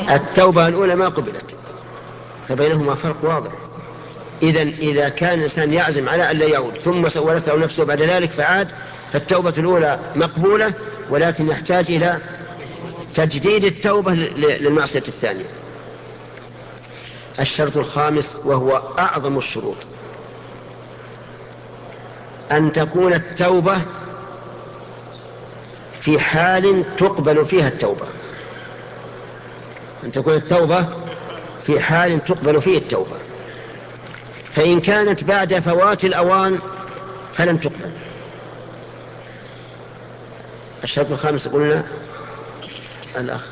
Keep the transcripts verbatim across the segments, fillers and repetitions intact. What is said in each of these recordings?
التوبة الأولى ما قبلت، فبينهما فرق واضح. إذن إذا كان الإنسان يعزم على أن لا يعود ثم سولت له نفسه بعد ذلك فعاد، فالتوبة الأولى مقبولة، ولكن يحتاج إلى تجديد التوبة للمعصية الثانية. الشرط الخامس وهو أعظم الشروط، أن تكون التوبة في حال تقبل فيها التوبة. أن تكون التوبة في حال تقبل فيه التوبة، فإن كانت بعد فوات الأوان فلم تقبل. الشرط الخامس قلنا الأخ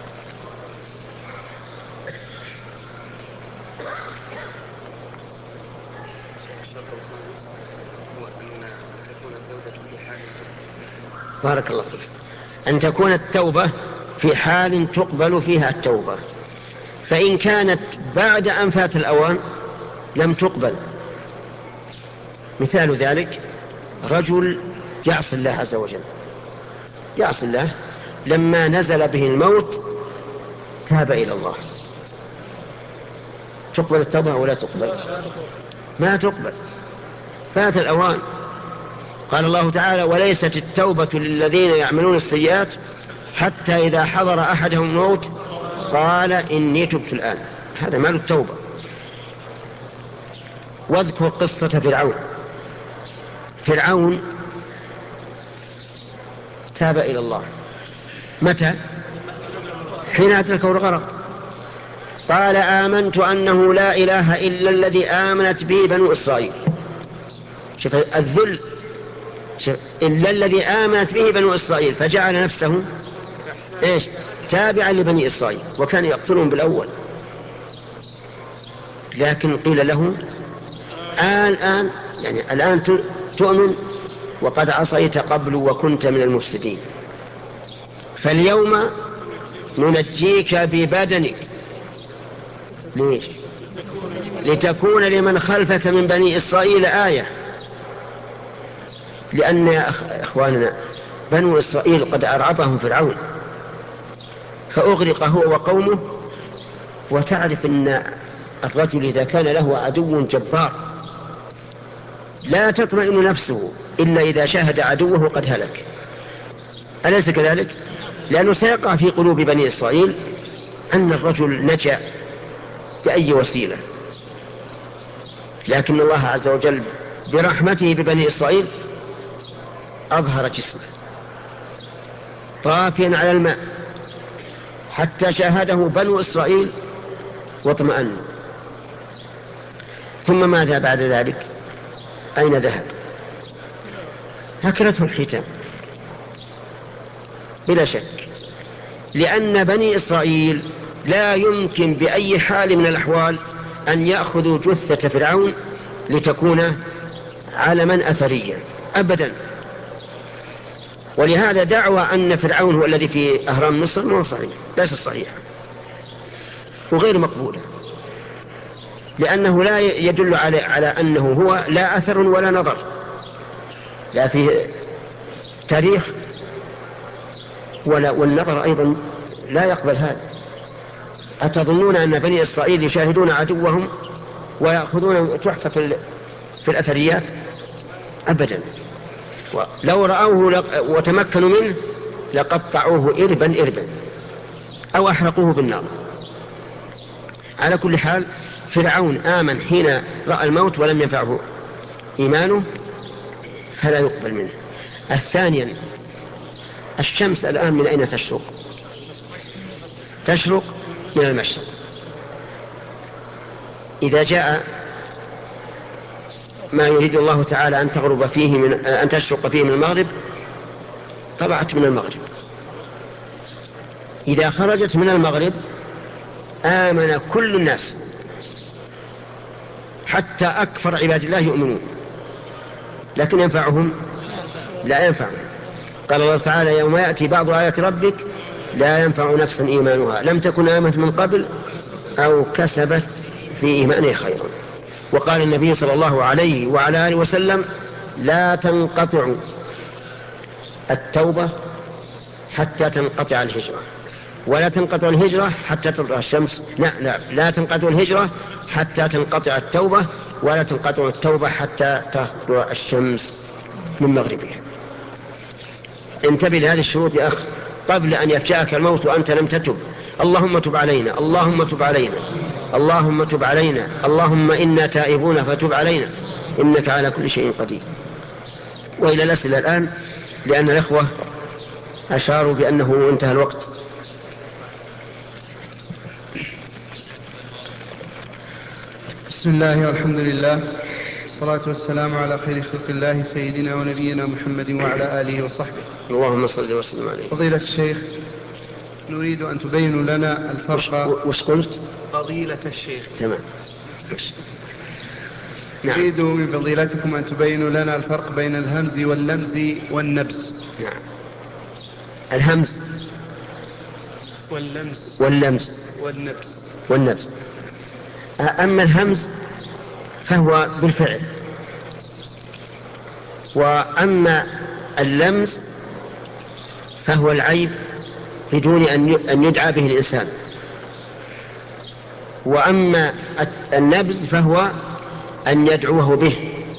بارك الله فيك، أن تكون التوبة في حال تقبل فيها التوبة، فإن كانت بعد أن فات الأوان لم تقبل. مثال ذلك رجل يعصي الله عز وجل، يعصي الله، لما نزل به الموت تاب إلى الله، تقبل التوبة ولا تقبل؟ ما تقبل، فات الأوان. قال الله تعالى: وليست التوبة للذين يعملون السيئات حتى إذا حضر أحدهم الموت قال إني تبت الآن. هذا مال التوبة. واذكر قصة فرعون. فرعون تاب إلى الله متى؟ حين أدركه الغرق، قال آمنت أنه لا إله إلا الذي آمنت به بنو إسرائيل. شوف الذل، شوف إلا الذي آمنت به بنو إسرائيل، فجعل نفسه إيش؟ تابعا لبني إسرائيل، وكان يقتلهم بالأول. لكن قيل له آن آن يعني الآن تؤمن وقد عصيت قبل وكنت من المفسدين، فاليوم ننجيك ببدنك. ليش؟ لتكون لمن خلفك من بني إسرائيل آية. لأن يا إخواننا بنو إسرائيل قد أرعبهم فرعون فأغرق هو وقومه. وتعرف أن الرجل إذا كان له عدو جبار لا تطمئن نفسه إلا إذا شاهد عدوه قد هلك، أليس كذلك؟ لأنه سيقع في قلوب بني إسرائيل أن الرجل نجا بأي وسيلة. لكن الله عز وجل برحمته ببني إسرائيل أظهر جسمه طافيا على الماء حتى شاهده بنو إسرائيل واطمأنوا. ثم ماذا بعد ذلك؟ أين ذهب؟ هكذته الحيتان بلا شك، لأن بني إسرائيل لا يمكن بأي حال من الأحوال أن يأخذوا جثة فرعون لتكون علما أثريا أبدا. ولهذا دعوى أن فرعون هو الذي في أهرام مصر ما هو صحيح، ليس صحيحا وغير مقبولة، لأنه لا يدل على, على أنه هو لا أثر ولا نظر، لا في تاريخ ولا والنظر أيضا لا يقبل هذا. أتظنون أن بني إسرائيل يشاهدون عدوهم ويأخذون تحفة في, في الأثريات؟ أبدا. لو رأوه وتمكنوا منه لقطعوه إربا إربا أو أحرقوه بالنار. على كل حال فرعون آمن حين رأى الموت ولم ينفعه إيمانه فلا يقبل منه. الثانيا الشمس الآن من أين تشرق؟ تشرق من المشرق. إذا جاء ما يريد الله تعالى أن تغرب فيه من أن تشرق فيه من المغرب طلعت من المغرب. إذا خرجت من المغرب آمن كل الناس حتى أكفر عباد الله يؤمنون، لكن ينفعهم؟ لا ينفعهم. قال الله تعالى: يوم يأتي بعض آيات ربك لا ينفع نفسا إيمانها لم تكن آمنت من قبل أو كسبت في إيمانها خيرا. وقال النبي صلى الله عليه وعلى آله وسلم: لا تنقطع التوبة حتى تنقطع الهجرة. ولا تنقطع الهجرة حتى تطلع الشمس. لا لا لا تنقطع الهجرة حتى تنقطع التوبة، ولا تنقطع التوبة حتى تطلع الشمس من مغربها. انتبه لهذه الشروط يا أخ قبل أن يفجأك الموت وأنت لم تتب. اللهم تب علينا، اللهم تب علينا، اللهم تب علينا، اللهم إنا تائبون فتب علينا إنك على كل شيء قدير. وإلى الأسئلة الآن، لأن الأخوة أشاروا بأنه انتهى الوقت. بسم الله والحمد لله، والصلاة والسلام على خير خلق الله سيدنا ونبينا محمد وعلى آله وصحبه. اللهم صل وسلم عليه. فضيلة الشيخ، نريد أن تبينوا لنا الفرق. وش قلت؟ فضيلة الشيخ. تمام. نعم. نريد من فضيلتكم أن تبينوا لنا الفرق بين الهمز واللمز والنبز. نعم. الهمز واللمز واللمز والنبز والنبز. أما الهمز فهو بالفعل، وأما اللمز فهو العيب بدون أن يدعى به الإنسان، وأما النبز فهو أن يدعوه به.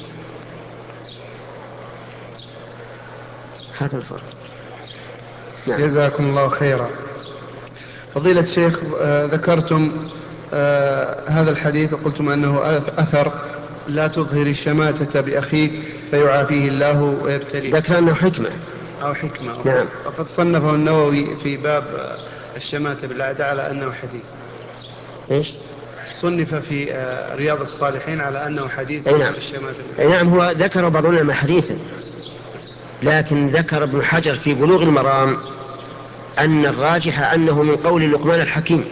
هذا الفرق. نعم. جزاكم الله خيرا. فضيلة الشيخ، آه ذكرتم آه هذا الحديث وقلتم أنه أثر لا تظهر الشماتة بأخيك فيعافيه الله ويبتليه. ذكر أنه حكمة أو حكمة. نعم. وقد صنفه النووي في باب الشماتة بالأعداء على أنه حديث. إيش؟ صنف في رياض الصالحين على أنه حديث. أي نعم. أي نعم. هو ذكر بعض العلماء حديثا، لكن ذكر ابن حجر في بلوغ المرام أن الراجح أنه من قول لقمان الحكيم.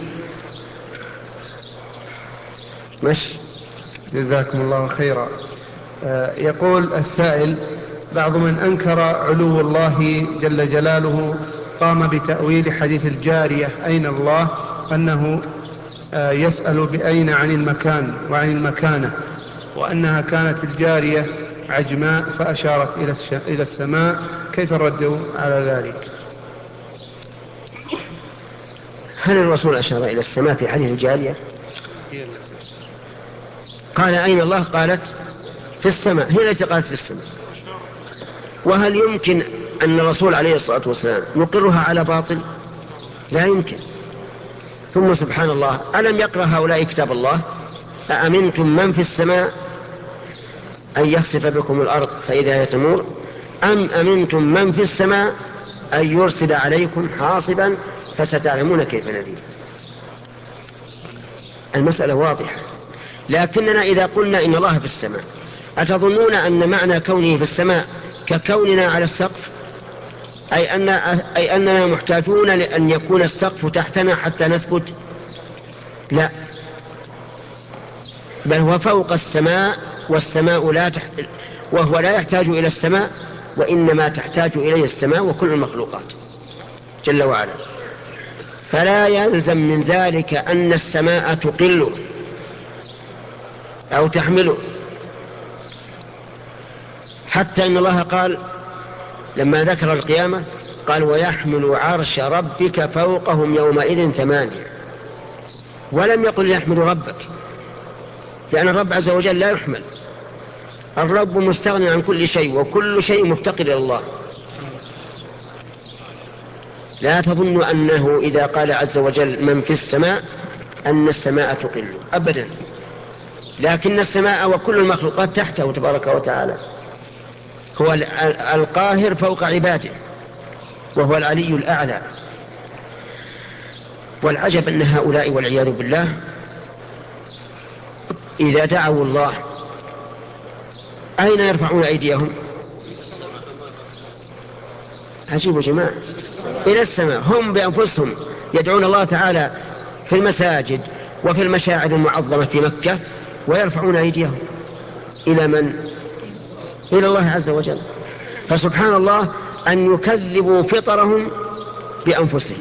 مش. جزاكم الله خيرا. آه يقول السائل: بعض من أنكر علو الله جل جلاله قام بتأويل حديث الجارية أين الله أنه آه يسأل بأين عن المكان وعن المكانة، وأنها كانت الجارية عجماء فأشارت إلى السماء. كيف الرد على ذلك؟ هل الرسول أشار إلى السماء في حديث الجارية؟ قال أين الله؟ قالت في السماء، هي التي قالت في السماء. وهل يمكن أن الرسول عليه الصلاة والسلام يقرها على باطل؟ لا يمكن. ثم سبحان الله، ألم يقرأ هؤلاء كتاب الله؟ أأمنتم من في السماء أن يخسف بكم الأرض فإذا هي تمور، أم أمنتم من في السماء أن يرسل عليكم حاصبا فستعلمون كيف نذير. المسألة واضحة. لكننا إذا قلنا إن الله في السماء، أتظنون أن معنى كونه في السماء ككوننا على السقف؟ أي, أن أي أننا محتاجون لأن يكون السقف تحتنا حتى نثبت؟ لا، بل هو فوق السماء، والسماء لا تح... وهو لا يحتاج إلى السماء، وإنما تحتاج إليه السماء وكل المخلوقات جل وعلا. فلا يلزم من ذلك أن السماء تقله أو تحمله. حتى إن الله قال لما ذكر القيامة قال ويحمل عرش ربك فوقهم يومئذ ثمانية، ولم يقل يحمل ربك، لأن الرب عز وجل لا يحمل. الرب مستغني عن كل شيء، وكل شيء مفتقر إلى الله. لا تظن أنه إذا قال عز وجل من في السماء أن السماء تقل أبدا، لكن السماء وكل المخلوقات تحته تبارك وتعالى. هو القاهر فوق عباده، وهو العلي الأعلى. والعجب أن هؤلاء والعياذ بالله إذا دعوا الله أين يرفعون أيديهم؟ عجيب يا جماعة، إلى السماء. هم بأنفسهم يدعون الله تعالى في المساجد وفي المشاعر المعظمة في مكة، ويرفعون أيديهم إلى من؟ إلى الله عز وجل. فسبحان الله أن يكذبوا فطرهم بأنفسهم.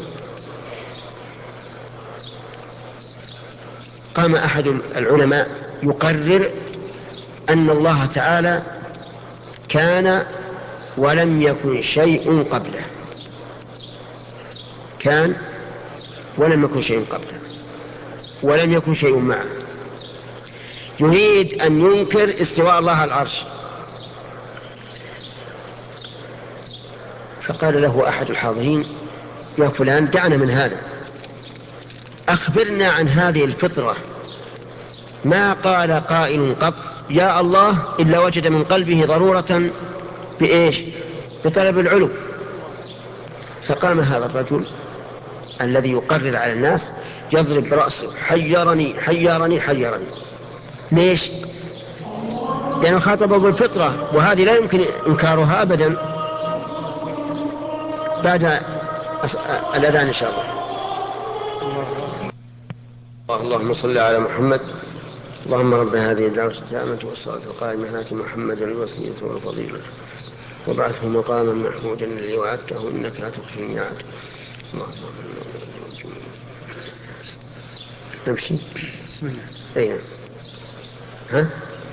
قام أحد العلماء يقرر أن الله تعالى كان ولم يكن شيء قبله، كان ولم يكن شيء قبله ولم يكن شيء معه. يريد أن ينكر استواء الله على العرش، فقال له أحد الحاضرين: يا فلان دعنا من هذا، أخبرنا عن هذه الفطرة. ما قال قائل قط يا الله إلا وجد من قلبه ضرورة بإيش؟ بطلب العلو. فقام هذا الرجل الذي يقرر على الناس يضرب برأسه: حيرني حيرني حيرني. ليش؟ لأنه يعني خاطبه بالفطرة، وهذه لا يمكن إنكارها أبدا. بعد الأذان إن شاء الله. اللهم صل على محمد. اللهم رب هذه الدعوة التامة والصلاة القائمة آت محمدا الوسيلة والفضيلة وابعثه مقاما محمودا الذي وعدته إنك لا تخلف الميعاد. اللهم نمشي. بسم الله. أي ها؟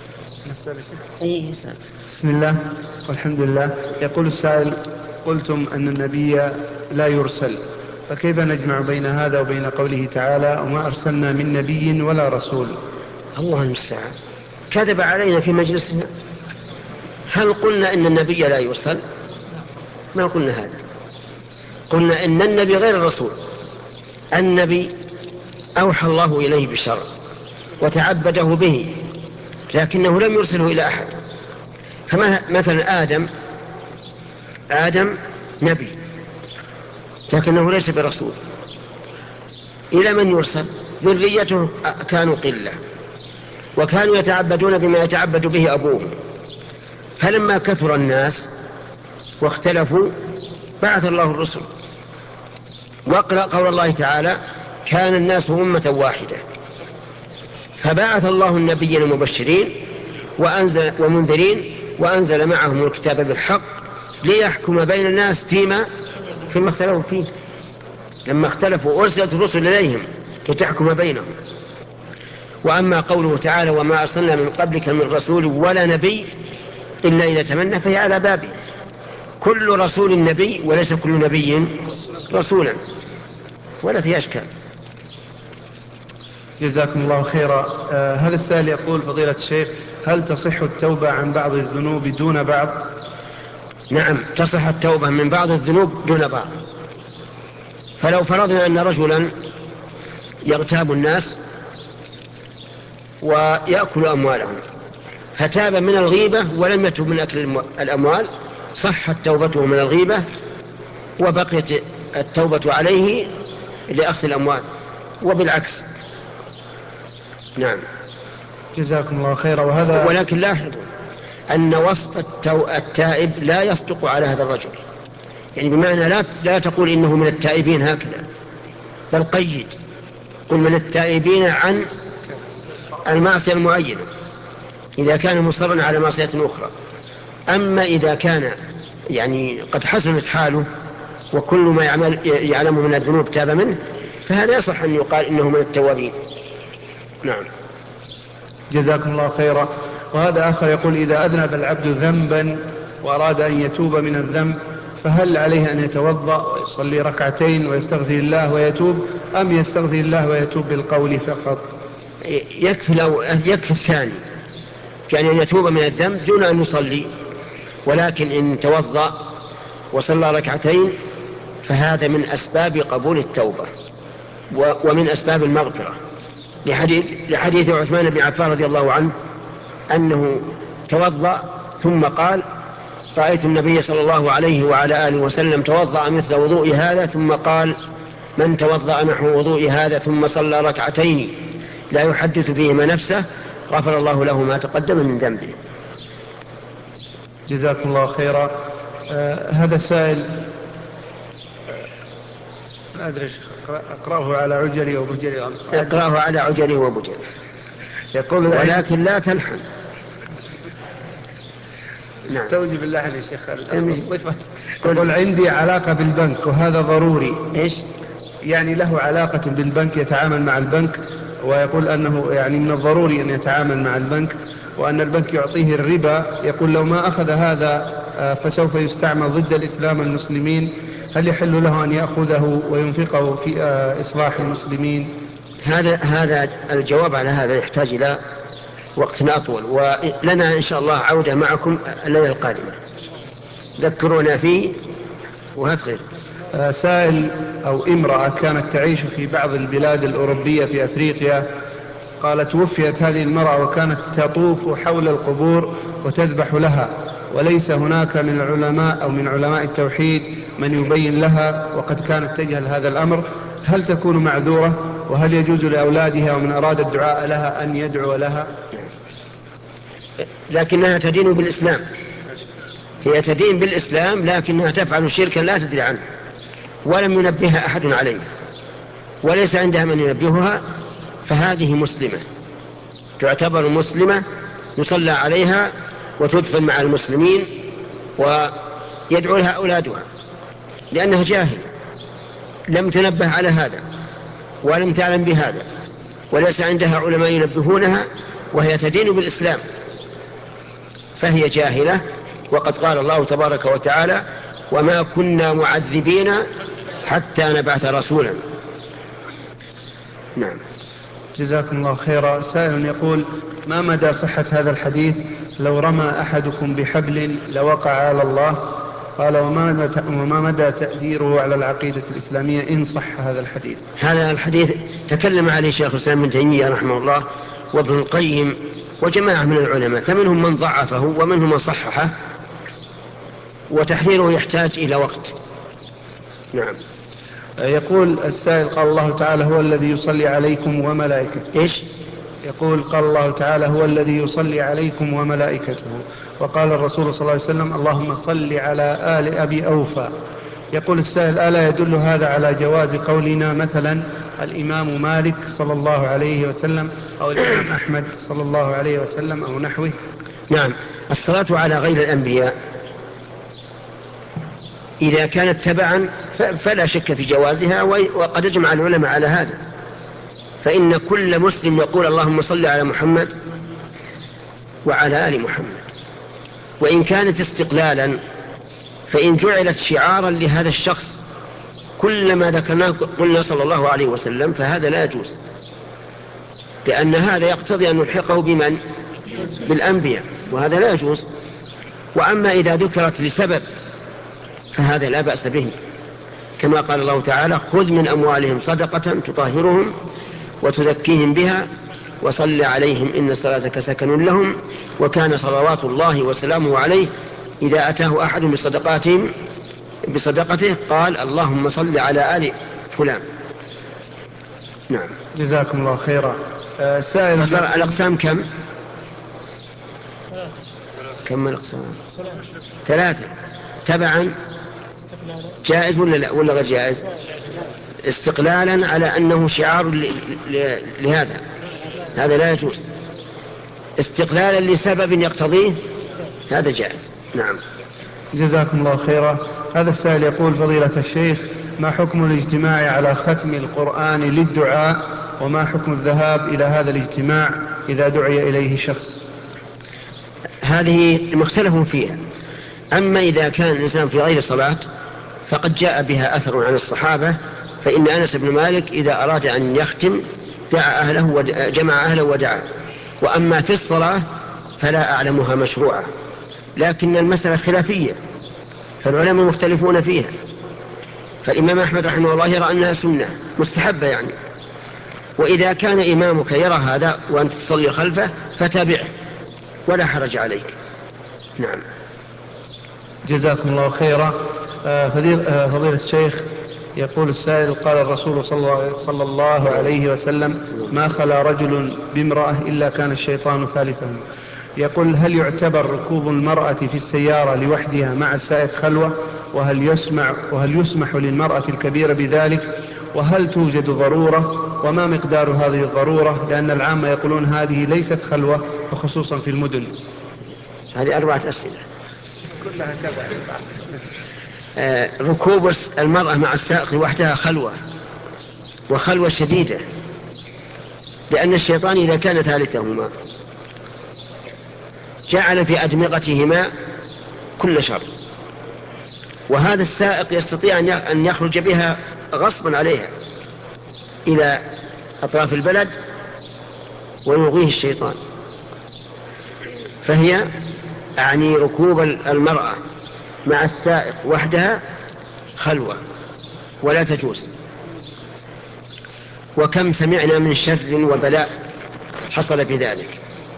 أي بسم الله والحمد لله. يقول السائل: قلتم أن النبي لا يرسل، فكيف نجمع بين هذا وبين قوله تعالى: وما أرسلنا من نبي ولا رسول؟ الله المستعان. كذب علينا في مجلسنا. هل قلنا إن النبي لا يرسل؟ ما قلنا هذا. قلنا إن النبي غير الرسول. النبي أوحى الله إليه بالشرع وتعبده به، لكنه لم يرسله إلى أحد. فمثلا آدم آدم نبي لكنه ليس برسول. إلى من يرسل؟ ذريته كانوا قلة وكانوا يتعبدون بما يتعبد به أبوهم، فلما كثر الناس واختلفوا بعث الله الرسل. واقرأ قول الله تعالى: كان الناس أمة واحدة، فبعث الله النبيين المبشرين وأنزل ومنذرين وأنزل معهم الكتاب بالحق ليحكم بين الناس فيما فيما اختلفوا فيه. لما اختلفوا أرسلت الرسل إليهم لتحكم بينهم. وأما قوله تعالى: وما أرسلنا من قبلك من رسول ولا نبي إلا إذا تمنى، فهي على بابه. كل رسول نبي وليس كل نبي رسولا، ولا في أشكال. جزاكم الله خيرا. آه هذا السائل يقول: فضيلة الشيخ، هل تصح التوبة عن بعض الذنوب دون بعض؟ نعم، تصح التوبة من بعض الذنوب دون بعض. فلو فرضنا أن رجلا يغتاب الناس ويأكل أموالهم فتاب من الغيبة ولم يتب من أكل الأموال، صحت توبته من الغيبة وبقيت التوبة عليه لأخذ الأموال، وبالعكس. نعم. جزاكم الله خيرا. وهذا ولكن لاحظوا أن وصف التو... التائب لا يصدق على هذا الرجل، يعني بمعنى لا, لا تقول إنه من التائبين هكذا، بل قيد: قل من التائبين عن المعصية المعينة إذا كان مصرا على معصية أخرى. أما إذا كان يعني قد حسنت حاله وكل ما يعمل يعلم من الذنوب تاب منه، فهذا يصح أن يقال إنه من التوابين. نعم. جزاكم الله خيرا. وهذا آخر يقول: إذا أذنب العبد ذنبا وأراد أن يتوب من الذنب، فهل عليه أن يتوضأ ويصلي ركعتين ويستغفر الله ويتوب، أم يستغفر الله ويتوب بالقول فقط؟ يكفي, لو يكفي الثاني، يعني أن يتوب من الذنب دون أن يصلي. ولكن إن توضأ وصلى ركعتين فهذا من أسباب قبول التوبة ومن أسباب المغفرة، لحديث, لحديث عثمان بن عفان رضي الله عنه أنه توضأ ثم قال: رأيت النبي صلى الله عليه وعلى آله وسلم توضأ مثل وضوء هذا، ثم قال: من توضأ نحو وضوء هذا ثم صلى ركعتين لا يحدث فيهما نفسه غفر الله له ما تقدم من ذنبه. جزاكم الله خيرا. آه هذا سائل لا أدري أقرأه على عجلي وبجلي. اقرأه على عجلي وبجلي. يقول: ولكن لا تلحن. نعم. استوجب اللحن يا شيخ الصفة. يقول: عندي علاقة بالبنك وهذا ضروري. إيش؟ يعني له علاقة بالبنك، يتعامل مع البنك، ويقول أنه يعني من الضروري أن يتعامل مع البنك، وأن البنك يعطيه الربا. يقول: لو ما أخذ هذا فسوف يستعمل ضد الإسلام والمسلمين، هل يحل له أن يأخذه وينفقه في إصلاح المسلمين؟ هذا هذا الجواب على هذا يحتاج إلى وقت أطول، ولنا إن شاء الله عودة معكم الليلة القادمة، ذكرونا فيه وهات غير. سائل أو امرأة كانت تعيش في بعض البلاد الأوروبية في أفريقيا، قالت توفيت هذه المرأة وكانت تطوف حول القبور وتذبح لها، وليس هناك من العلماء أو من علماء التوحيد من يبين لها وقد كانت تجهل هذا الأمر، هل تكون معذورة؟ وهل يجوز لأولادها ومن أراد الدعاء لها أن يدعو لها؟ لكنها تدين بالإسلام، هي تدين بالإسلام لكنها تفعل شركا لا تدري عنه ولم ينبهها أحد عليه وليس عندها من ينبهها، فهذه مسلمة، تعتبر مسلمة، يصلى عليها وتدفن مع المسلمين ويدعو لها أولادها، لأنها جاهلة لم تنبه على هذا ولم تعلم بهذا وليس عندها علماء ينبهونها، وهي تدين بالإسلام فهي جاهلة. وقد قال الله تبارك وتعالى: وما كنا معذبين حتى نبعث رسولا. نعم. جزاكم الله خيرا. سائل يقول: ما مدى صحة هذا الحديث لو رمى أحدكم بحبل لوقع على الله؟ قال: وما مدى تأثيره على العقيدة الإسلامية إن صح هذا الحديث؟ هذا الحديث تكلم عليه شيخ الإسلام ابن تيمية رحمه الله وابن القيم وجماعة من العلماء، فمنهم من ضعفه ومنهم من صححه، وتحريره يحتاج إلى وقت. نعم. يقول السائل: قال الله تعالى: هو الذي يصلي عليكم وملائكته. إيش؟ يقول: قال الله تعالى: هو الذي يصلي عليكم وملائكته. وقال الرسول صلى الله عليه وسلم: اللهم صل على آل أبي أوفى. يقول السائل: ألا يدل هذا على جواز قولنا مثلا الإمام مالك صلى الله عليه وسلم أو الإمام أحمد صلى الله عليه وسلم أو نحوه؟ نعم. الصلاة على غير الأنبياء إذا كانت تبعا فلا شك في جوازها، وقد اجمع العلماء على هذا، فإن كل مسلم يقول اللهم صل على محمد وعلى آل محمد. وإن كانت استقلالا فإن جعلت شعارا لهذا الشخص كلما ذكرناه قلنا صلى الله عليه وسلم فهذا لا يجوز، لأن هذا يقتضي أن نلحقه بمن؟ بالأنبياء، وهذا لا يجوز. وأما إذا ذكرت لسبب فهذا لا بأس به، كما قال الله تعالى: خذ من أموالهم صدقة تطهرهم وتزكيهم بها وصل عليهم إن صلاتك سكن لهم وكان صلوات الله وسلامه عليه إذا أتاه أحد بصدقاتهم بصدقته قال اللهم صل على آل فلان. نعم. جزاكم الله خيرا. أه سائل: الأقسام كم؟ كم الأقسام؟ ثلاثة. تبعا جائز ولا لا ولا غير جائز؟ استقلالا على أنه شعار لهذا هذا لا يجوز، استقلالا لسبب يقتضيه هذا جائز. نعم. جزاكم الله خيرا. هذا السائل يقول: فضيلة الشيخ، ما حكم الاجتماع على ختم القرآن للدعاء، وما حكم الذهاب إلى هذا الاجتماع إذا دعي إليه شخص؟ هذه مختلف فيها. أما إذا كان الإنسان في غير صلاة فقد جاء بها أثر عن الصحابة، فإن أنس بن مالك إذا أراد أن يختم دعا أهله وجمع أهله ودعا. وأما في الصلاة فلا أعلمها مشروعة، لكن المسألة خلافية فالعلماء مختلفون فيها. فالإمام أحمد رحمه الله يرى أنها سنة مستحبة يعني، وإذا كان إمامك يرى هذا وأنت تصلي خلفه فتابعه ولا حرج عليك. نعم. جزاكم الله خيرا. فضيلة الشيخ، يقول السائل: قال الرسول صلى الله عليه وسلم: ما خلا رجل بامرأة إلا كان الشيطان ثالثهم. يقول: هل يعتبر ركوب المرأة في السيارة لوحدها مع السائق خلوة؟ وهل يسمع وهل يسمح للمرأة الكبيرة بذلك؟ وهل توجد ضرورة؟ وما مقدار هذه الضرورة؟ لأن العامة يقولون هذه ليست خلوة، وخصوصا في المدن. هذه أربعة أسئلة كلها تبع. آه ركوب المرأة مع السائق لوحدها خلوة، وخلوة شديدة، لأن الشيطان إذا كان ثالثهما جعل في أدمغتهما كل شر. وهذا السائق يستطيع أن يخرج بها غصبا عليها إلى أطراف البلد ويغويه الشيطان. فهي أعني ركوب المرأة مع السائق وحدها خلوة ولا تجوز. وكم سمعنا من شر وبلاء حصل بذلك.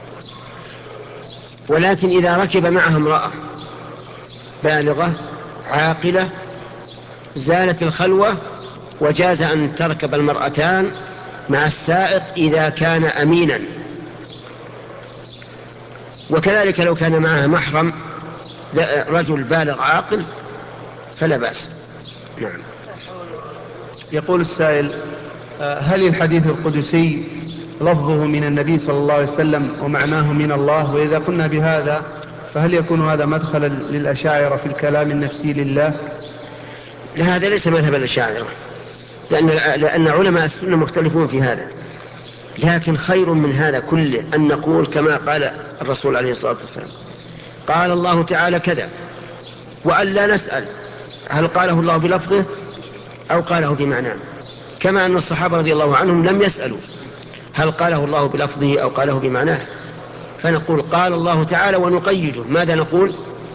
ولكن إذا ركب معها امرأة بالغة عاقلة زالت الخلوة، وجاز أن تركب المرأتان مع السائق إذا كان أمينا. وكذلك لو كان معها محرم رجل بالغ عاقل فلا بأس. نعم. يقول السائل: هل الحديث القدسي لفظه من النبي صلى الله عليه وسلم ومعناه من الله؟ وإذا قلنا بهذا فهل يكون هذا مدخلا للأشاعرة في الكلام النفسي لله؟ لا، هذا ليس مذهب الأشاعرة، لأن, لأن علماء السنة مختلفون في هذا. لكن خير من هذا كله أن نقول كما قال الرسول عليه الصلاة والسلام: قال الله تعالى كذا، وأن لا نسأل هل قاله الله بلفظه أو قاله بمعناه، كما أن الصحابة رضي الله عنهم لم يسألوا هل قاله الله بلفظه أو قاله بمعناه. فنقول قال الله تعالى ونقيده. ماذا نقول؟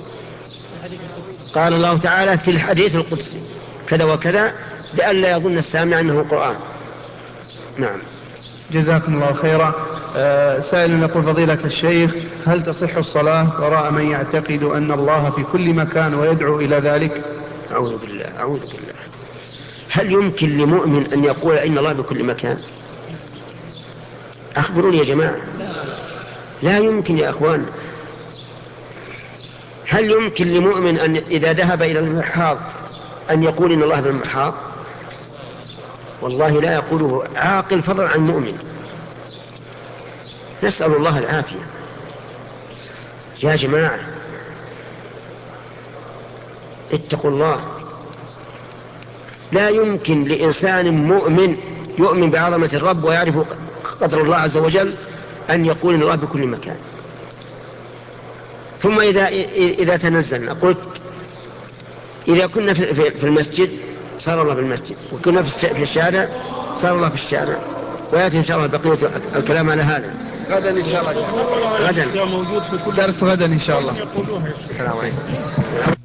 قال الله تعالى في الحديث القدسي كذا وكذا، لئلا يظن السامع أنه قرآن. نعم. جزاكم الله خيرا. أه سائل يقول: فضيلة الشيخ، هل تصح الصلاة وراء من يعتقد أن الله في كل مكان ويدعو إلى ذلك؟ أعوذ بالله أعوذ بالله. هل يمكن لمؤمن أن يقول إن الله بكل مكان؟ أخبروني يا جماعة. لا يمكن يا أخوان. هل يمكن لمؤمن أن إذا ذهب إلى المرحاض أن يقول إن الله بالمرحاض؟ والله لا يقوله عاقل فضلا عن مؤمن. نسأل الله العافية يا جماعة. اتقوا الله. لا يمكن لإنسان مؤمن يؤمن بعظمة الرب ويعرف قدر الله عز وجل أن يقول إن الله بكل مكان. ثم إذا, إذا تنزلنا قلت إذا كنا في المسجد صار الله بالمسجد، وكنا في الشارع صار الله في الشارع. ويأتي إن شاء الله بقية الكلام على هذا غدا إن شاء الله. غدا موجود في كل درس غدا إن شاء الله. السلام عليكم.